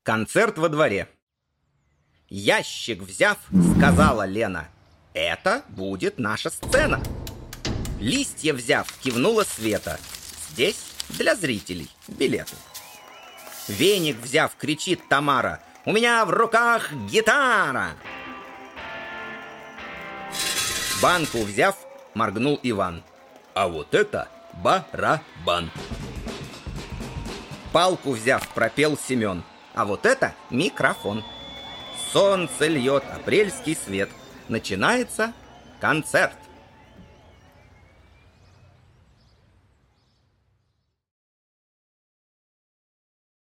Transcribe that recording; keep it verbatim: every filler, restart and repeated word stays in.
Концерт во дворе. Ящик взяв, сказала Лена: «Это будет наша сцена». Листья взяв, кивнула Света: «Здесь для зрителей билеты». Веник взяв, кричит Тамара: «У меня в руках гитара». Банку взяв, моргнул Иван: «А вот это барабан». Палку взяв, пропел Семен: «А вот это микрофон». Солнце льет апрельский свет. Начинается концерт.